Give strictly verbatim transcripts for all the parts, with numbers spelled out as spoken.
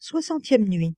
Soixantième nuit.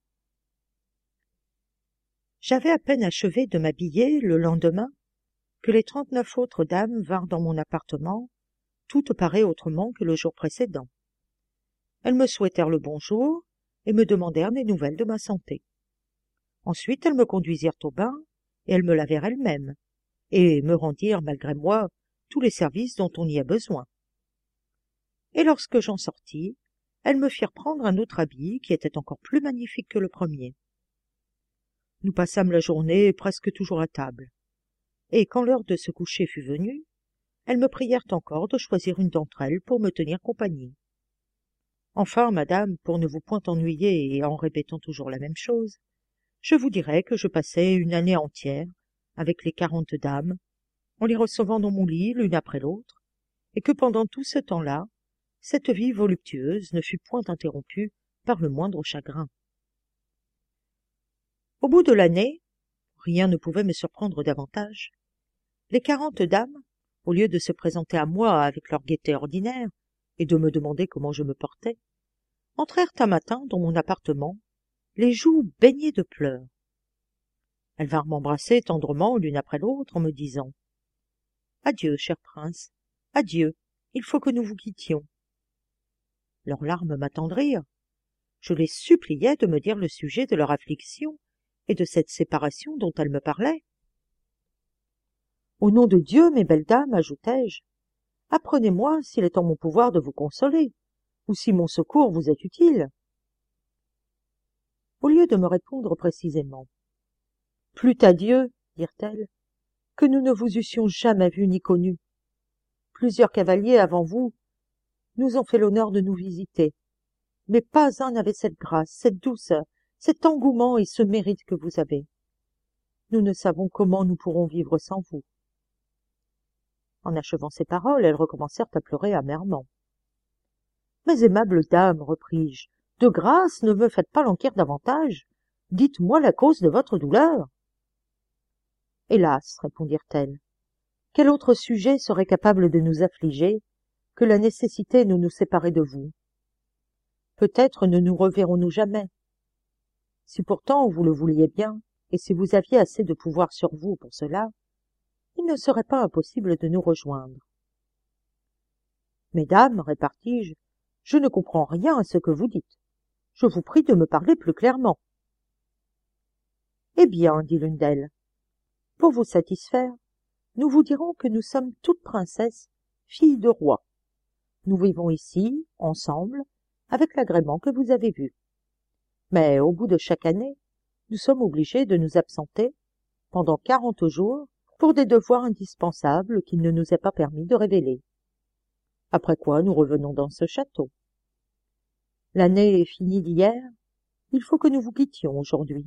J'avais à peine achevé de m'habiller le lendemain que les trente-neuf autres dames vinrent dans mon appartement, toutes parées autrement que le jour précédent. Elles me souhaitèrent le bonjour et me demandèrent des nouvelles de ma santé. Ensuite, elles me conduisirent au bain et elles me lavèrent elles-mêmes, et me rendirent, malgré moi, tous les services dont on y a besoin. Et lorsque j'en sortis, elles me firent prendre un autre habit qui était encore plus magnifique que le premier. Nous passâmes la journée presque toujours à table, et quand l'heure de se coucher fut venue, elles me prièrent encore de choisir une d'entre elles pour me tenir compagnie. Enfin, madame, pour ne vous point ennuyer et en répétant toujours la même chose, je vous dirai que je passai une année entière avec les quarante dames, en les recevant dans mon lit l'une après l'autre, et que pendant tout ce temps-là, cette vie voluptueuse ne fut point interrompue par le moindre chagrin. Au bout de l'année, rien ne pouvait me surprendre davantage. Les quarante dames, au lieu de se présenter à moi avec leur gaieté ordinaire et de me demander comment je me portais, entrèrent un matin dans mon appartement, les joues baignées de pleurs. Elles vinrent m'embrasser tendrement l'une après l'autre en me disant « Adieu, cher prince, adieu, il faut que nous vous quittions. » Leurs larmes m'attendrirent. Je les suppliai de me dire le sujet de leur affliction et de cette séparation dont elles me parlaient. « Au nom de Dieu, mes belles dames, ajoutai-je, apprenez-moi s'il est en mon pouvoir de vous consoler, ou si mon secours vous est utile. » Au lieu de me répondre précisément, « Plût à Dieu, dirent-elles, que nous ne vous eussions jamais vu ni connu. Plusieurs cavaliers avant vous nous ont fait l'honneur de nous visiter, mais pas un n'avait cette grâce, cette douceur, cet engouement et ce mérite que vous avez. Nous ne savons comment nous pourrons vivre sans vous. » En achevant ces paroles, elles recommencèrent à pleurer amèrement. « Mes aimables dames, repris-je, de grâce, ne me faites pas languir davantage. Dites-moi la cause de votre douleur. »« Hélas, répondirent-elles, quel autre sujet serait capable de nous affliger que la nécessité de nous séparer de vous? Peut-être ne nous reverrons-nous jamais. Si pourtant vous le vouliez bien, et si vous aviez assez de pouvoir sur vous pour cela, il ne serait pas impossible de nous rejoindre. »« Mesdames, répartis-je, je ne comprends rien à ce que vous dites. Je vous prie de me parler plus clairement. »« Eh bien, dit l'une d'elles, pour vous satisfaire, nous vous dirons que nous sommes toutes princesses, filles de rois. Nous vivons ici, ensemble, avec l'agrément que vous avez vu. Mais au bout de chaque année, nous sommes obligés de nous absenter pendant quarante jours pour des devoirs indispensables qu'il ne nous est pas permis de révéler. Après quoi nous revenons dans ce château. L'année est finie d'hier, il faut que nous vous quittions aujourd'hui.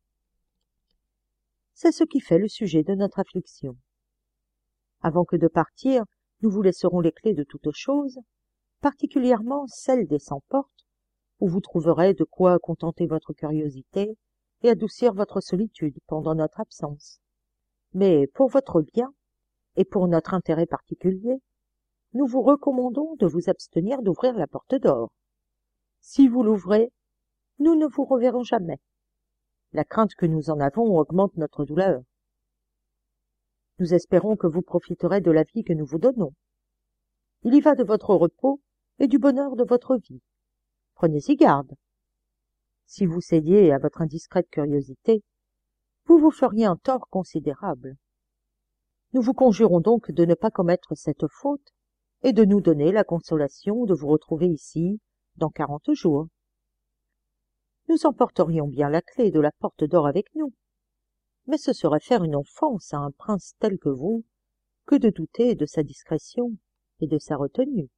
C'est ce qui fait le sujet de notre affliction. Avant que de partir, nous vous laisserons les clés de toutes choses, particulièrement celles des cent-portes, où vous trouverez de quoi contenter votre curiosité et adoucir votre solitude pendant notre absence. Mais pour votre bien, et pour notre intérêt particulier, nous vous recommandons de vous abstenir d'ouvrir la porte d'or. Si vous l'ouvrez, nous ne vous reverrons jamais. La crainte que nous en avons augmente notre douleur. Nous espérons que vous profiterez de la vie que nous vous donnons. Il y va de votre repos et du bonheur de votre vie. Prenez-y garde. Si vous cédiez à votre indiscrète curiosité, vous vous feriez un tort considérable. Nous vous conjurons donc de ne pas commettre cette faute et de nous donner la consolation de vous retrouver ici dans quarante jours. Nous emporterions bien la clé de la porte d'or avec nous, mais ce serait faire une offense à un prince tel que vous que de douter de sa discrétion et de sa retenue.